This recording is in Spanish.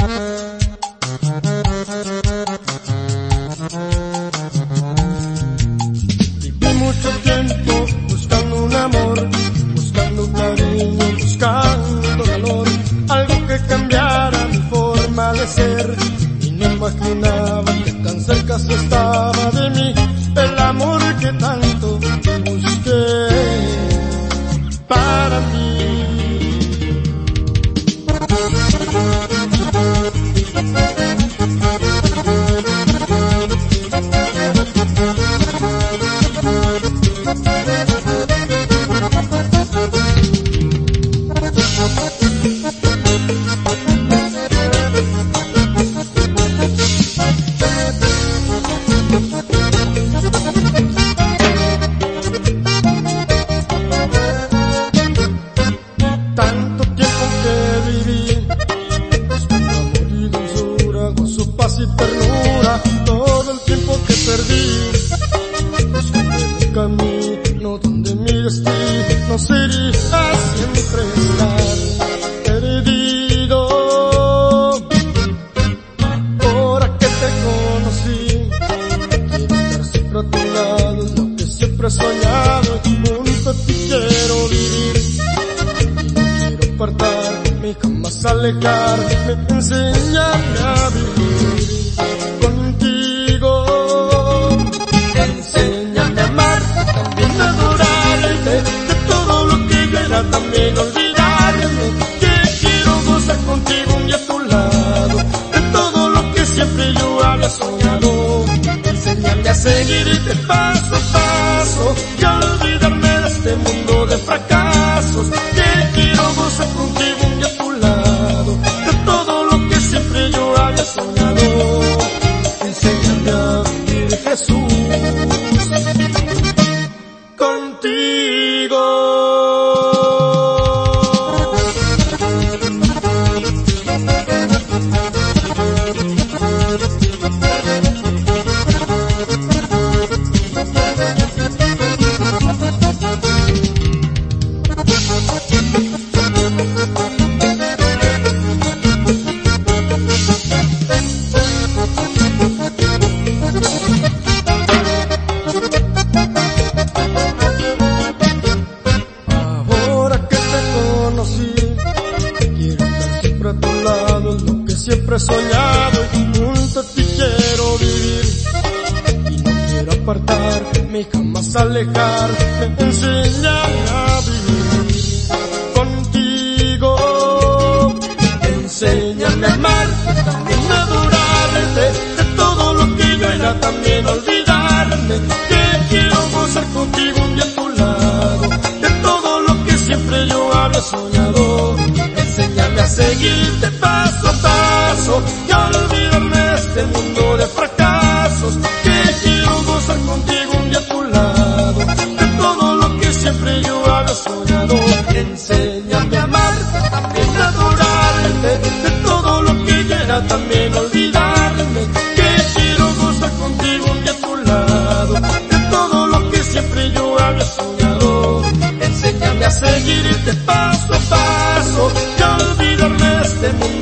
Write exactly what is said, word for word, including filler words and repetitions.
Viví mucho tiempo buscando un amor, buscando cariño, buscando calor, algo que cambiara mi forma de ser, y no imaginaba que tan cerca se estaba de mí el amor que tanto busqué para mí. Tanto tiempo que viví, buscando amor y dulzura, gozo, paz y ternura, todo el tiempo que perdí, buscando el camino donde mi destino sería siempre estar perdido. Ahora que te conocí, quiero estar siempre a tu lado, es lo que siempre he soñado, y junto a ti quiero vivir. Apartarme, jamás alejarme, enséñame a vivir contigo. Enséñame a amar, también a adorarte, de todo lo que yo era también olvidarme, que quiero gozar contigo un día a tu lado, de todo lo que siempre yo había soñado. Enséñame a seguirte paso a paso y a olvidarme de este mundo de fracasos, que quiero gozar contigo un día a tu lado, de todo lo que siempre yo había soñado. Enséñame a vivir, Jesús, contigo. Siempre he soñado y junto a ti quiero vivir, y no quiero apartarme, jamás alejarme, enséñame a vivir contigo. Enséñame a amar, también a adorarte, de todo lo que yo era también olvidarme, que quiero gozar contigo un día a tu lado, de todo lo que siempre yo había soñado. Enséñame a seguirte paso a paso y a olvidarme de este mundo de fracasos, que quiero gozar contigo un día a tu lado, de todo lo que siempre yo había soñado. Enséñame a amar, también a adorarte, de todo lo que yo era también olvidarme, que quiero gozar contigo un día a tu lado, de todo lo que siempre yo había soñado. Enséñame a seguirte paso a paso y a olvidarme de este mundo